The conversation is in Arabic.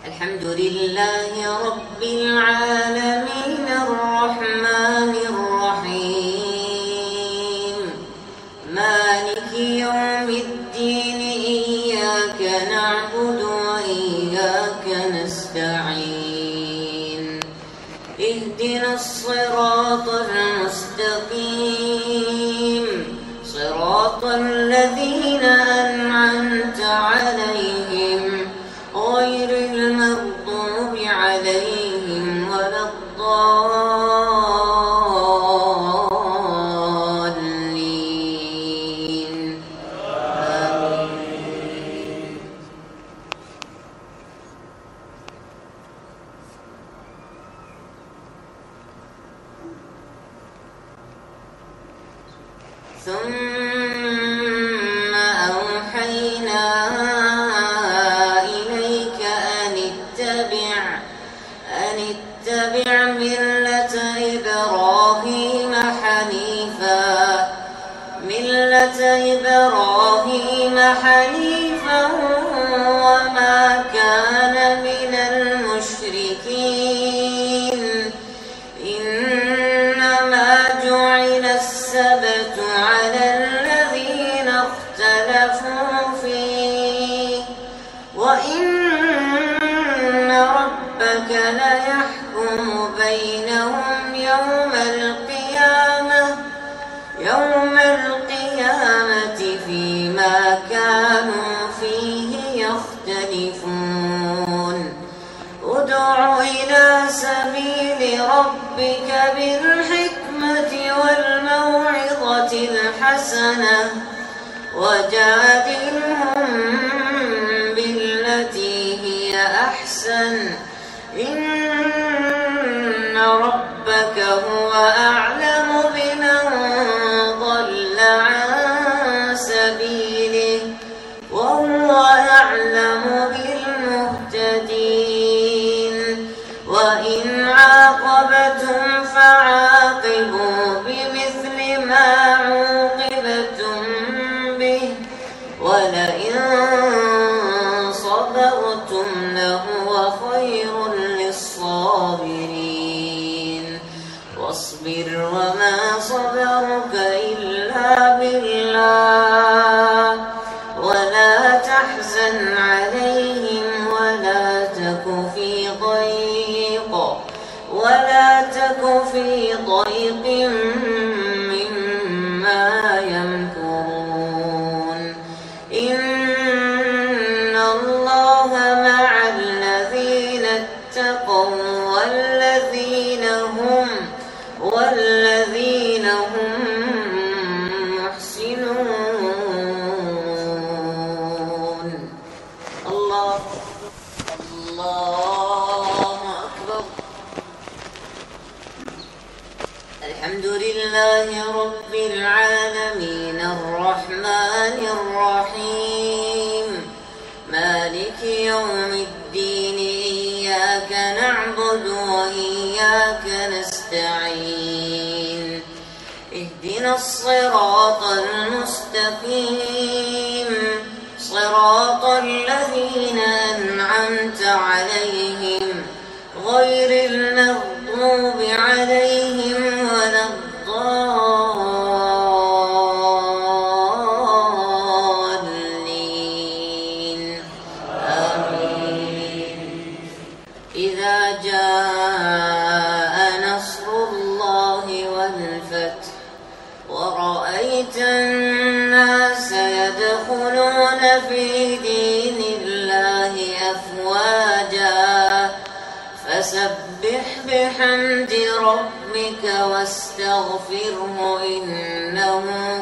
الحمد لله رب العالمين الرحمن الرحيم مالك يوم الدين إياك نعبد وإياك نستعين اهدنا الصراط المستقيم صراط الذين أنعمت عليهم غير المغضوب عليهم ولا الضالين آمين. ثم أوحينا إليك أن اتبع ملة إبراهيم حنيفا وما كان من المشركين إنما جعل السبت على الذين اختلفوا فيه وإن ربك ليحكم بينهم يوم القيامة فيما كانوا فيه يختلفون ادع إلى سبيل ربك بالحكمة والموعظة الحسنة وجادلهم بالتي هي أحسن إن ربك هو أعلم بمن ضل عن سبيله وهو أعلم بالمهتدين وإن عاقبتم فعاقبوا بمثل ما عوقبتم به ولئن صبرتم لهو خير للصابرين واصبر وما صبرك إلا بالله ولا تحزن عليهم ولا تك في ضيق مما يمكرون إن الله مع الذين اتقوا والذين هم محسنون الله أكبر. الحمد لله رب العالمين الرحمن الرحيم مالك يوم الدين إياك نعبد وإياك نستعين اهدنا الصراط المستقيم صراط الذين أنعمت عليهم غير المغضوب عليهم ولا الضالين آمين. إذا جاء نصر الله والفتح ورأيت الناس يدخلون في دين الله أفواجا فسبح بحمد ربك واستغفره إنه